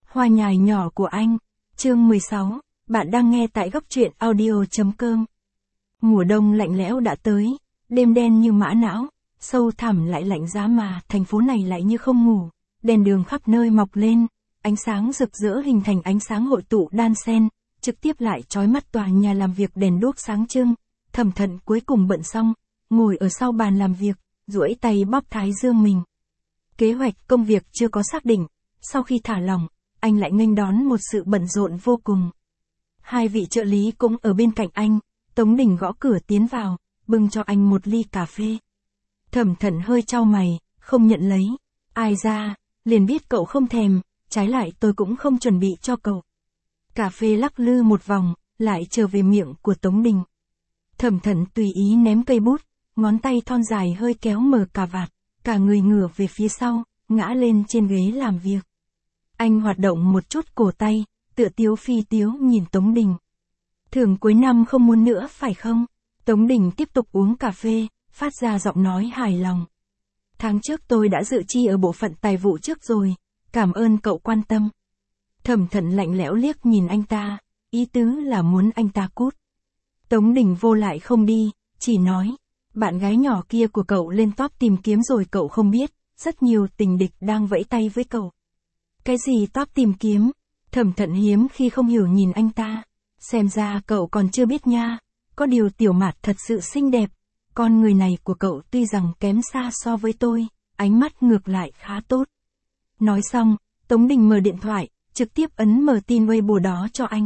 Hoa nhài nhỏ của anh. Chương 16, bạn đang nghe tại góc truyện audio.com. Mùa đông lạnh lẽo đã tới, đêm đen như mã não, sâu thẳm lại lạnh giá mà thành phố này lại như không ngủ, đèn đường khắp nơi mọc lên, ánh sáng rực rỡ hình thành ánh sáng hội tụ đan xen, trực tiếp lại chói mắt tòa nhà làm việc đèn đuốc sáng trưng. Thẩm Thận cuối cùng bận xong, ngồi ở sau bàn làm việc, duỗi tay bóp thái dương mình. Kế hoạch công việc chưa có xác định, sau khi thả lỏng, anh lại nghênh đón một sự bận rộn vô cùng. Hai vị trợ lý cũng ở bên cạnh anh, Tống Đình gõ cửa tiến vào, bưng cho anh một ly cà phê. Thẩm Thận hơi chau mày, không nhận lấy. Ai ra, liền biết cậu không thèm, trái lại tôi cũng không chuẩn bị cho cậu. Cà phê lắc lư một vòng, lại trở về miệng của Tống Đình. Thẩm Thận tùy ý ném cây bút, ngón tay thon dài hơi kéo mở cà vạt, cả người ngửa về phía sau, ngã lên trên ghế làm việc. Anh hoạt động một chút cổ tay, tựa tiếu phi tiếu nhìn Tống Đình. Thưởng cuối năm không muốn nữa phải không? Tống Đình tiếp tục uống cà phê, phát ra giọng nói hài lòng. Tháng trước tôi đã dự chi ở bộ phận tài vụ trước rồi, cảm ơn cậu quan tâm. Thẩm Thận lạnh lẽo liếc nhìn anh ta, ý tứ là muốn anh ta cút. Tống Đình vô lại không đi, chỉ nói, bạn gái nhỏ kia của cậu lên top tìm kiếm rồi cậu không biết, rất nhiều tình địch đang vẫy tay với cậu. Cái gì top tìm kiếm? Thẩm Thận hiếm khi không hiểu nhìn anh ta. Xem ra cậu còn chưa biết nha, có điều Tiểu Mạt thật sự xinh đẹp. Con người này của cậu tuy rằng kém xa so với tôi, ánh mắt ngược lại khá tốt. Nói xong, Tống Đình mở điện thoại, trực tiếp ấn mở tin Weibo đó cho anh.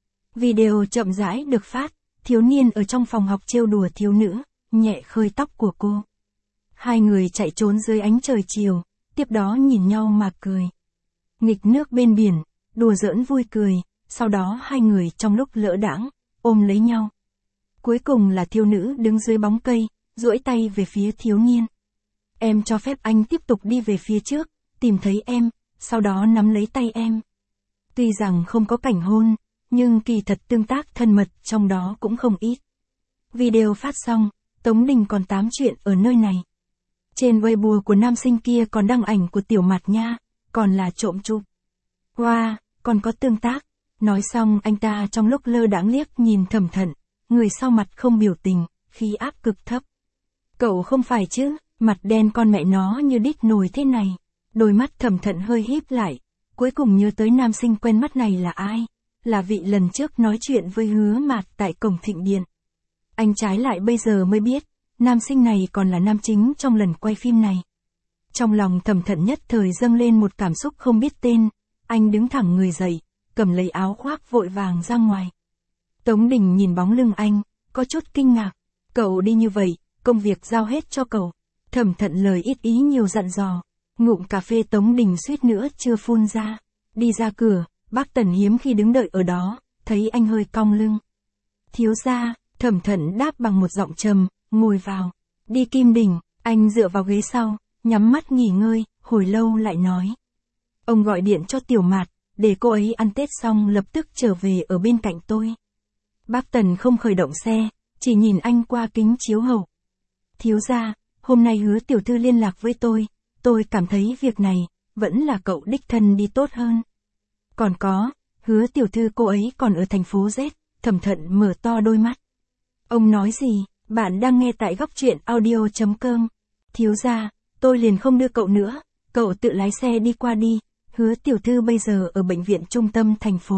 Video chậm rãi được phát, thiếu niên ở trong phòng học trêu đùa thiếu nữ, nhẹ khơi tóc của cô. Hai người chạy trốn dưới ánh trời chiều, tiếp đó nhìn nhau mà cười. Nghịch nước bên biển, đùa giỡn vui cười, sau đó hai người trong lúc lỡ đãng, ôm lấy nhau. Cuối cùng là thiếu nữ đứng dưới bóng cây, duỗi tay về phía thiếu niên. Em cho phép anh tiếp tục đi về phía trước, tìm thấy em, sau đó nắm lấy tay em. Tuy rằng không có cảnh hôn, nhưng kỳ thật tương tác thân mật trong đó cũng không ít. Video phát xong, Tống Đình còn tám chuyện ở nơi này. Trên Weibo của nam sinh kia còn đăng ảnh của Tiểu Mạt nha, còn là trộm chụp. Wow, còn có tương tác. Nói xong anh ta trong lúc lơ đãng liếc nhìn Thẩm Thận, người sau mặt không biểu tình, khí áp cực thấp. Cậu không phải chứ, mặt đen con mẹ nó như đít nồi thế này. Đôi mắt Thẩm Thận hơi híp lại, cuối cùng nhớ tới nam sinh quen mắt này là ai. Là vị lần trước nói chuyện với Hứa Mạt tại cổng Thịnh Điện. Anh trái lại bây giờ mới biết, nam sinh này còn là nam chính trong lần quay phim này. Trong lòng Thẩm Thận nhất thời dâng lên một cảm xúc không biết tên, anh đứng thẳng người dậy, cầm lấy áo khoác vội vàng ra ngoài. Tống Đình nhìn bóng lưng anh, có chút kinh ngạc, cậu đi như vậy, công việc giao hết cho cậu. Thẩm Thận lời ít ý nhiều dặn dò, ngụm cà phê Tống Đình suýt nữa chưa phun ra. Đi ra cửa, bác Tần hiếm khi đứng đợi ở đó, thấy anh hơi cong lưng. Thiếu gia, Thẩm Thận đáp bằng một giọng trầm, ngồi vào. Đi Kim Đình, anh dựa vào ghế sau, nhắm mắt nghỉ ngơi, hồi lâu lại nói. Ông gọi điện cho Tiểu Mạt, để cô ấy ăn Tết xong lập tức trở về ở bên cạnh tôi. Bác Tần không khởi động xe, chỉ nhìn anh qua kính chiếu hậu. Thiếu gia, hôm nay Hứa tiểu thư liên lạc với tôi cảm thấy việc này, vẫn là cậu đích thân đi tốt hơn. Còn có, Hứa tiểu thư cô ấy còn ở thành phố Z, Thẩm Thận mở to đôi mắt. Ông nói gì, bạn đang nghe tại góc truyện audio.com. Thiếu gia, tôi liền không đưa cậu nữa, cậu tự lái xe đi qua đi, Hứa tiểu thư bây giờ ở bệnh viện trung tâm thành phố.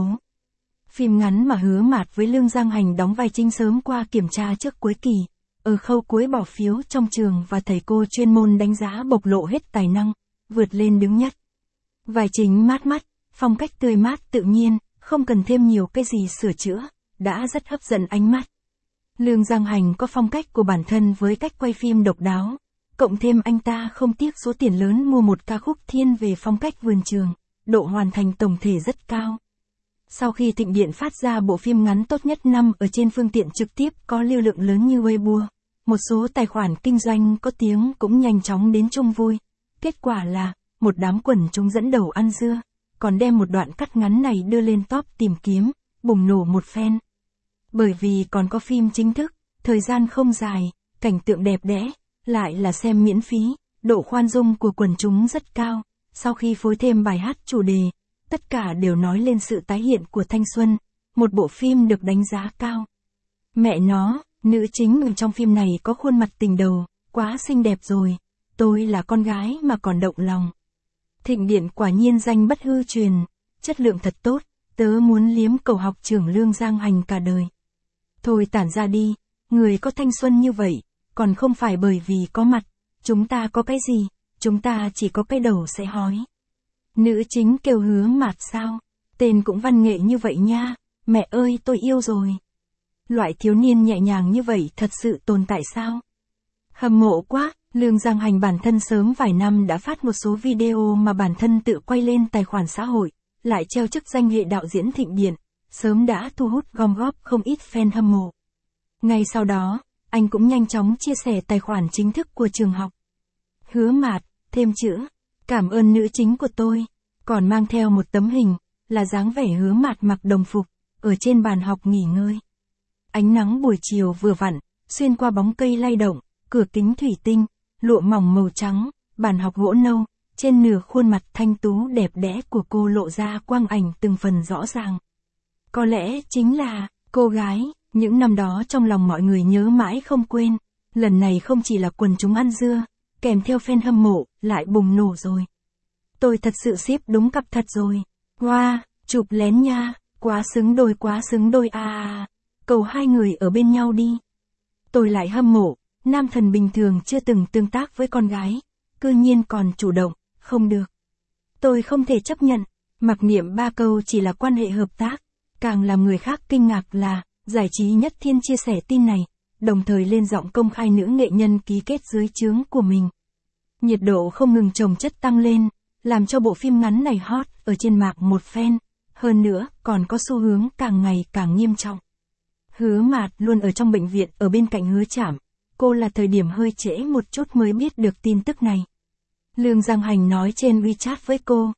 Phim ngắn mà Hứa Mạt với Lương Giang Hành đóng vai chính sớm qua kiểm tra trước cuối kỳ, ở khâu cuối bỏ phiếu trong trường và thầy cô chuyên môn đánh giá bộc lộ hết tài năng, vượt lên đứng nhất. Vai chính mát mắt, phong cách tươi mát tự nhiên, không cần thêm nhiều cái gì sửa chữa, đã rất hấp dẫn ánh mắt. Lương Giang Hành có phong cách của bản thân với cách quay phim độc đáo, cộng thêm anh ta không tiếc số tiền lớn mua một ca khúc thiên về phong cách vườn trường, độ hoàn thành tổng thể rất cao. Sau khi Thịnh Điện phát ra bộ phim ngắn tốt nhất năm ở trên phương tiện trực tiếp có lưu lượng lớn như Weibo, một số tài khoản kinh doanh có tiếng cũng nhanh chóng đến chung vui. Kết quả là, một đám quần chúng dẫn đầu ăn dưa, còn đem một đoạn cắt ngắn này đưa lên top tìm kiếm, bùng nổ một phen. Bởi vì còn có phim chính thức, thời gian không dài, cảnh tượng đẹp đẽ, lại là xem miễn phí, độ khoan dung của quần chúng rất cao. Sau khi phối thêm bài hát chủ đề, tất cả đều nói lên sự tái hiện của thanh xuân, một bộ phim được đánh giá cao. Mẹ nó, nữ chính trong phim này có khuôn mặt tình đầu, quá xinh đẹp rồi, tôi là con gái mà còn động lòng. Thịnh Điện quả nhiên danh bất hư truyền, chất lượng thật tốt, tớ muốn liếm cầu học trưởng Lương Giang Hành cả đời. Thôi tản ra đi, người có thanh xuân như vậy, còn không phải bởi vì có mặt, chúng ta có cái gì, chúng ta chỉ có cái đầu sẽ hói. Nữ chính kêu Hứa Mạt sao, tên cũng văn nghệ như vậy nha, mẹ ơi tôi yêu rồi. Loại thiếu niên nhẹ nhàng như vậy thật sự tồn tại sao? Hâm mộ quá, Lương Giang Hành bản thân sớm vài năm đã phát một số video mà bản thân tự quay lên tài khoản xã hội, lại treo chức danh hệ đạo diễn Thịnh Điện, sớm đã thu hút gom góp không ít fan hâm mộ. Ngay sau đó, anh cũng nhanh chóng chia sẻ tài khoản chính thức của trường học. Hứa Mạt, thêm chữ, cảm ơn nữ chính của tôi, còn mang theo một tấm hình, là dáng vẻ Hứa Mạt mặc đồng phục, ở trên bàn học nghỉ ngơi. Ánh nắng buổi chiều vừa vặn, xuyên qua bóng cây lay động, cửa kính thủy tinh, lụa mỏng màu trắng, bàn học gỗ nâu, trên nửa khuôn mặt thanh tú đẹp đẽ của cô lộ ra quang ảnh từng phần rõ ràng. Có lẽ chính là cô gái, những năm đó trong lòng mọi người nhớ mãi không quên, lần này không chỉ là quần chúng ăn dưa, kèm theo fan hâm mộ, lại bùng nổ rồi. Tôi thật sự ship đúng cặp thật rồi. Wow, chụp lén nha, quá xứng đôi à. Cầu hai người ở bên nhau đi. Tôi lại hâm mộ, nam thần bình thường chưa từng tương tác với con gái, cư nhiên còn chủ động, không được. Tôi không thể chấp nhận, mặc niệm 3 câu chỉ là quan hệ hợp tác, càng làm người khác kinh ngạc là, Giải trí Nhất Thiên chia sẻ tin này, đồng thời lên giọng công khai nữ nghệ nhân ký kết dưới trướng của mình. Nhiệt độ không ngừng chồng chất tăng lên, làm cho bộ phim ngắn này hot ở trên mạng một phen, hơn nữa còn có xu hướng càng ngày càng nghiêm trọng. Hứa Mạt luôn ở trong bệnh viện ở bên cạnh Hứa Trảm, cô là thời điểm hơi trễ một chút mới biết được tin tức này. Lương Giang Hành nói trên WeChat với cô,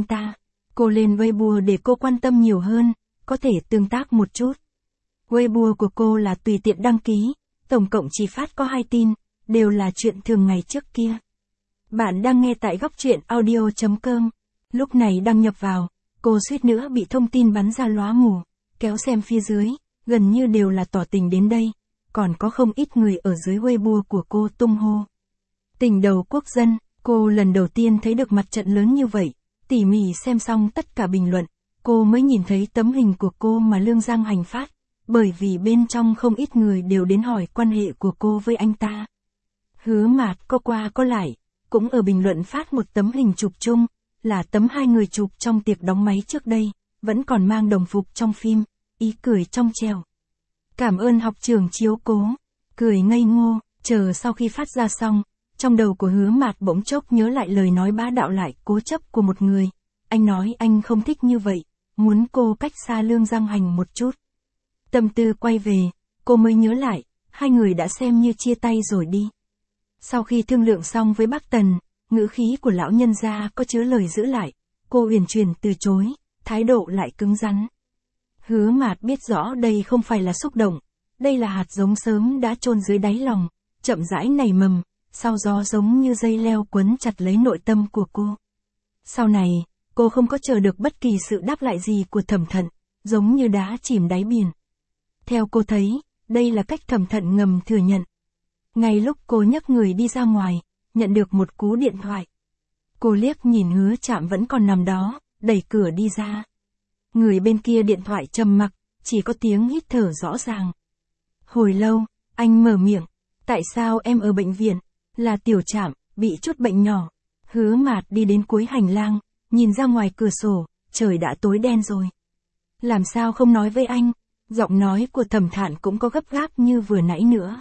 cô lên Weibo để cô quan tâm nhiều hơn, có thể tương tác một chút. Weibo của cô là tùy tiện đăng ký, tổng cộng chỉ phát có 2 tin, đều là chuyện thường ngày trước kia. Bạn đang nghe tại góc truyện audio.com, lúc này đăng nhập vào, cô suýt nữa bị thông tin bắn ra lóa mù, kéo xem phía dưới, gần như đều là tỏ tình đến đây, còn có không ít người ở dưới Weibo của cô tung hô. Tình đầu quốc dân, cô lần đầu tiên thấy được mặt trận lớn như vậy, tỉ mỉ xem xong tất cả bình luận, cô mới nhìn thấy tấm hình của cô mà Lương Giang Hành phát, bởi vì bên trong không ít người đều đến hỏi quan hệ của cô với anh ta. Hứa Mạt có qua có lại, cũng ở bình luận phát một tấm hình chụp chung, là tấm 2 người chụp trong tiệc đóng máy trước đây, vẫn còn mang đồng phục trong phim, ý cười trong trẻo. Cảm ơn học trưởng chiếu cố, cười ngây ngô, chờ sau khi phát ra xong, trong đầu của Hứa Mạt bỗng chốc nhớ lại lời nói bá đạo lại cố chấp của một người. Anh nói anh không thích như vậy, muốn cô cách xa Lương Giang Hành một chút. Tâm tư quay về, cô mới nhớ lại, 2 người đã xem như chia tay rồi đi. Sau khi thương lượng xong với bác Tần, ngữ khí của lão nhân gia có chứa lời giữ lại, cô uyển chuyển từ chối, thái độ lại cứng rắn. Hứa Mạt biết rõ đây không phải là xúc động, đây là hạt giống sớm đã chôn dưới đáy lòng, chậm rãi nảy mầm, sau gió giống như dây leo quấn chặt lấy nội tâm của cô. Sau này, cô không có chờ được bất kỳ sự đáp lại gì của Thẩm Thận, giống như đá chìm đáy biển. Theo cô thấy, đây là cách Thẩm Thận ngầm thừa nhận. Ngay lúc cô nhấc người đi ra ngoài, nhận được một cú điện thoại. Cô liếc nhìn Hứa Trạm vẫn còn nằm đó, đẩy cửa đi ra. Người bên kia điện thoại trầm mặc, chỉ có tiếng hít thở rõ ràng. Hồi lâu, anh mở miệng, tại sao em ở bệnh viện? Là Tiểu Trạm, bị chút bệnh nhỏ. Hứa Mạt đi đến cuối hành lang, nhìn ra ngoài cửa sổ, trời đã tối đen rồi. Làm sao không nói với anh? Giọng nói của Thẩm Thận cũng có gấp gáp như vừa nãy nữa.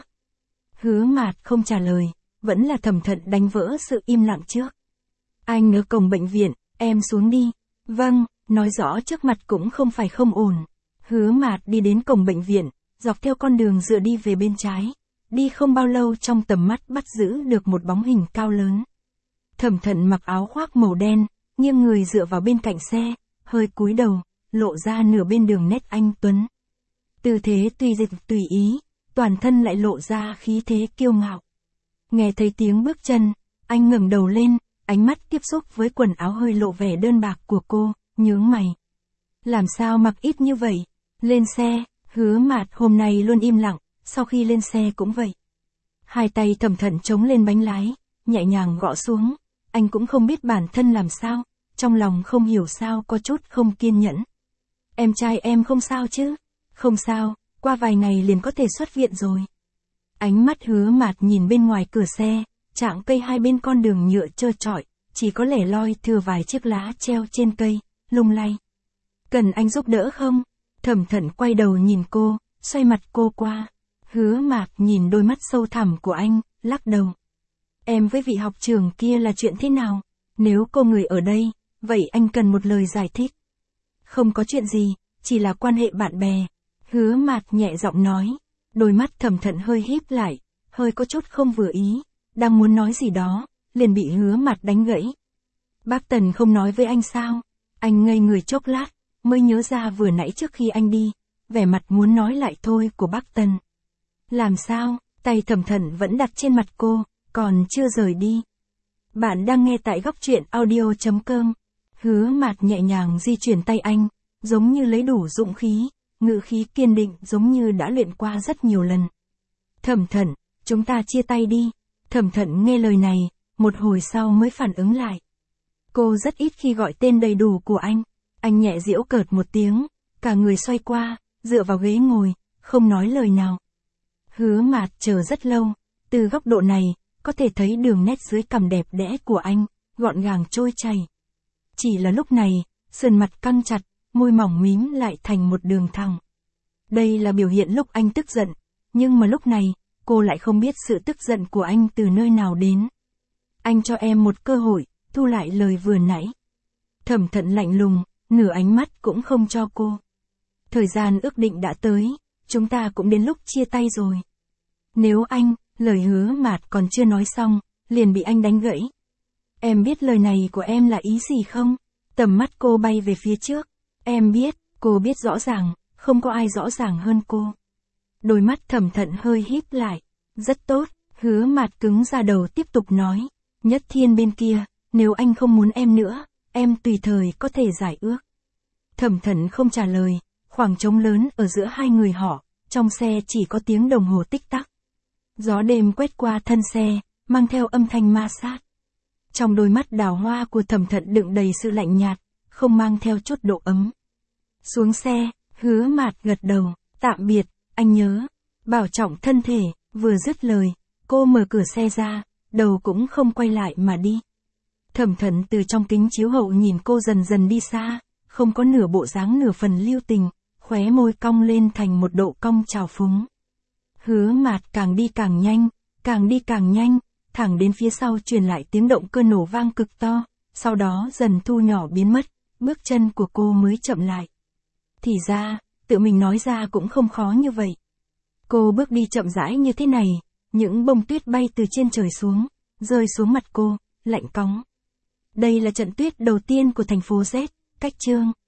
Hứa Mạt không trả lời, vẫn là Thẩm Thận đánh vỡ sự im lặng trước. Anh ở cổng bệnh viện, em xuống đi. Vâng, nói rõ trước mặt cũng không phải không ổn. Hứa Mạt đi đến cổng bệnh viện, dọc theo con đường dựa đi về bên trái. Đi không bao lâu trong tầm mắt bắt giữ được một bóng hình cao lớn. Thẩm Thận mặc áo khoác màu đen, nghiêng người dựa vào bên cạnh xe, hơi cúi đầu, lộ ra nửa bên đường nét anh tuấn. Tư thế tùy dịch tùy ý, toàn thân lại lộ ra khí thế kiêu ngạo. Nghe thấy tiếng bước chân, anh ngẩng đầu lên, ánh mắt tiếp xúc với quần áo hơi lộ vẻ đơn bạc của cô, nhướng mày. Làm sao mặc ít như vậy? Lên xe, Hứa Mạt hôm nay luôn im lặng, sau khi lên xe cũng vậy. Hai tay Thẩm Thận chống lên bánh lái, nhẹ nhàng gõ xuống, anh cũng không biết bản thân làm sao, trong lòng không hiểu sao có chút không kiên nhẫn. Em trai em không sao chứ? Không sao, qua vài ngày liền có thể xuất viện rồi. Ánh mắt Hứa Mạt nhìn bên ngoài cửa xe, chảng cây hai bên con đường nhựa trơ trọi, chỉ có lẻ loi thừa vài chiếc lá treo trên cây, lung lay. Cần anh giúp đỡ không? Thẩm Thận quay đầu nhìn cô, xoay mặt cô qua. Hứa Mạt nhìn đôi mắt sâu thẳm của anh, lắc đầu. Em với vị học trưởng kia là chuyện thế nào? Nếu cô người ở đây, vậy anh cần một lời giải thích. Không có chuyện gì, chỉ là quan hệ bạn bè. Hứa Mạt nhẹ giọng nói. Đôi mắt Thẩm Thận hơi híp lại, hơi có chút không vừa ý, đang muốn nói gì đó, liền bị Hứa Mạt đánh gãy. Bác Tần không nói với anh sao? Anh ngây người chốc lát, mới nhớ ra vừa nãy trước khi anh đi, vẻ mặt muốn nói lại thôi của bác Tần. Làm sao? Tay Thẩm Thận vẫn đặt trên mặt cô, còn chưa rời đi. Bạn đang nghe tại góc truyện audio.com. Hứa Mạt nhẹ nhàng di chuyển tay anh, giống như lấy đủ dũng khí, ngữ khí kiên định giống như đã luyện qua rất nhiều lần. Thẩm Thận, chúng ta chia tay đi. Thẩm Thận nghe lời này, một hồi sau mới phản ứng lại. Cô rất ít khi gọi tên đầy đủ của anh. Anh nhẹ giễu cợt một tiếng, cả người xoay qua, dựa vào ghế ngồi, không nói lời nào. Hứa Mạt chờ rất lâu, từ góc độ này, có thể thấy đường nét dưới cằm đẹp đẽ của anh, gọn gàng trôi chảy. Chỉ là lúc này, sườn mặt căng chặt, môi mỏng mím lại thành một đường thẳng. Đây là biểu hiện lúc anh tức giận, nhưng mà lúc này, cô lại không biết sự tức giận của anh từ nơi nào đến. Anh cho em một cơ hội, thu lại lời vừa nãy. Thẩm Thận lạnh lùng, nửa ánh mắt cũng không cho cô. Thời gian ước định đã tới, chúng ta cũng đến lúc chia tay rồi. Nếu anh, lời Hứa Mạt còn chưa nói xong, liền bị anh đánh gãy. Em biết lời này của em là ý gì không? Tầm mắt cô bay về phía trước. Em biết, cô biết rõ ràng, không có ai rõ ràng hơn cô. Đôi mắt Thẩm Thận hơi híp lại. Rất tốt, Hứa Mạt cứng ra đầu tiếp tục nói. Nhất Thiên bên kia, nếu anh không muốn em nữa, em tùy thời có thể giải ước. Thẩm Thận không trả lời, khoảng trống lớn ở giữa hai người họ, trong xe chỉ có tiếng đồng hồ tích tắc. Gió đêm quét qua thân xe, mang theo âm thanh ma sát. Trong đôi mắt đào hoa của Thẩm Thận đựng đầy sự lạnh nhạt, không mang theo chút độ ấm. Xuống xe, Hứa Mạt gật đầu, tạm biệt, anh nhớ. Bảo trọng thân thể, vừa dứt lời, cô mở cửa xe ra, đầu cũng không quay lại mà đi. Thẩm Thận từ trong kính chiếu hậu nhìn cô dần dần đi xa, không có nửa bộ dáng nửa phần lưu tình, khóe môi cong lên thành một độ cong trào phúng. Hứa Mạt càng đi càng nhanh, thẳng đến phía sau truyền lại tiếng động cơ nổ vang cực to, sau đó dần thu nhỏ biến mất, bước chân của cô mới chậm lại. Thì ra, tự mình nói ra cũng không khó như vậy. Cô bước đi chậm rãi như thế này, những bông tuyết bay từ trên trời xuống, rơi xuống mặt cô, lạnh cóng. Đây là trận tuyết đầu tiên của thành phố Z, cách chương.